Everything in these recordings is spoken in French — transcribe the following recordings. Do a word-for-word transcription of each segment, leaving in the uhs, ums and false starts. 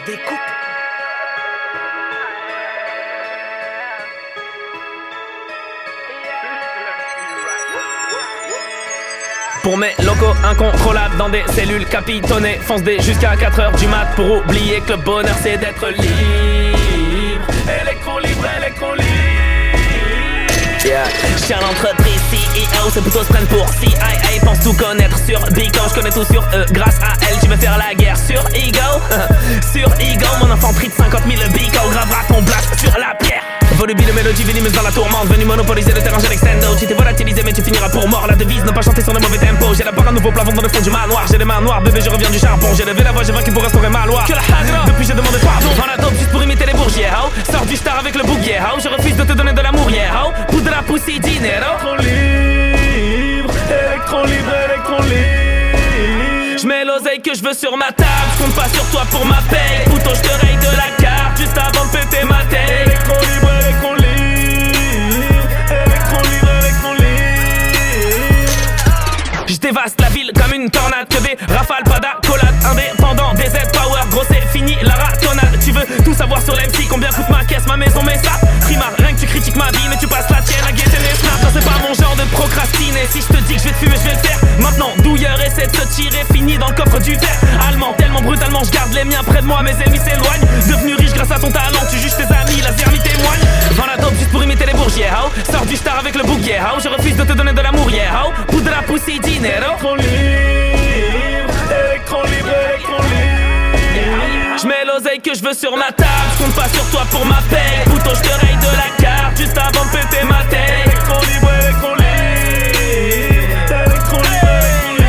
découpe. Pour mes locaux incontrôlables dans des cellules capitonnées, fonce des jusqu'à quatre heures du mat pour oublier que le bonheur c'est d'être libre. Électron libre, électron libre. Yeah. Chien d'entreprise, C E O, c'est plutôt se prennent pour C I A. Pense tout connaître sur Bico, je connais tout sur eux. Grâce à elle, tu veux faire la guerre sur Ego. Sur Ego, mon infanterie de cinquante mille Bico gravera ton blast sur la pierre. Volubile mélodie venimeuse dans la tourmente, venu monopoliser le terrain, j'ai l'extendo. Tu t'es volatilisé mais tu finiras pour mort. La devise, ne pas chanter sur le mauvais tempo. J'ai la barre à nouveau plafond dans le fond du manoir. J'ai les mains noires, bébé je reviens du charbon. J'ai levé la voix, j'ai vaincu pour restaurer ma loi. Que la hagra, depuis j'ai demandé pardon. En la dope juste pour imiter les bourgiers, ho. Sors du star avec le bouguier, ho. Je refuse de te donner de l'amour, yeah, ho. Poudre à pousser, dinero. Électron libre, électron libre, électron libre. J'mets l'oseille que je veux sur ma table. J'compte pas sur toi pour ma paye. Pouton, j'te raye de la carte juste avant de péter ma tête. Électron libre, électron libre. Je dévaste la ville comme une tornade. Que des rafales, pas d'accolade. Indépendant, des Z-Power, gros c'est fini la ratonnade. Tu veux tout savoir sur l'M C, combien coûte ma caisse, ma maison, mes saps. Trimar, rien que tu critiques ma vie, mais tu passes la tienne à guetter les snaps. Non, c'est pas mon genre de procrastiner. Si je te dis que je vais te fumer, je vais le faire. Maintenant, douilleur essaie de te tirer, fini dans le coffre du verre. Allemand, tellement brutalement, je garde les miens près de moi, mes ennemis s'éloignent. Devenu riche grâce à ton talent, tu juges tes amis, la zermie témoigne. Vends la dope juste pour imiter les bourgiers, ho. Sors du star avec le bouguier, ho. Je refuse de te donner de l'amour, yeah, ho. Poudre à pousser, dinero. Électron libre, électron libre, électron libre. J'mets l'oseille que je veux sur ma table. J'compte pas sur toi pour ma paye. Pouton, j'te raye de la carte juste avant de péter ma tête. Électron libre, électron libre. Électron libre, électron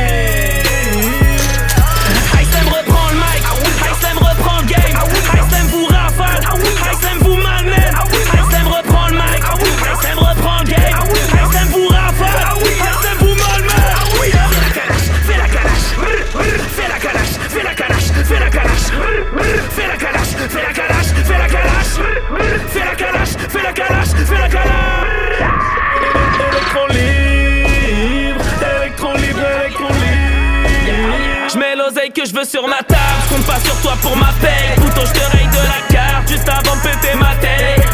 libre. High reprend le mic. High reprend le game. High vous rafale. High vous malmène. High reprend le mic. High reprend le game. High vous rafale. High vous malmène. Fais la calache, fais la calache, fais la calache, fais la calache, fais la calache, fais la calache, fais la calache, fais la calache, fais la calache, fais la calache. Électron libre, électron libre, électron libre. J'mets l'oseille que je veux sur ma table, j'compte pas sur toi pour ma paye. Pouton, j'te raye de la carte juste avant de péter ma tête.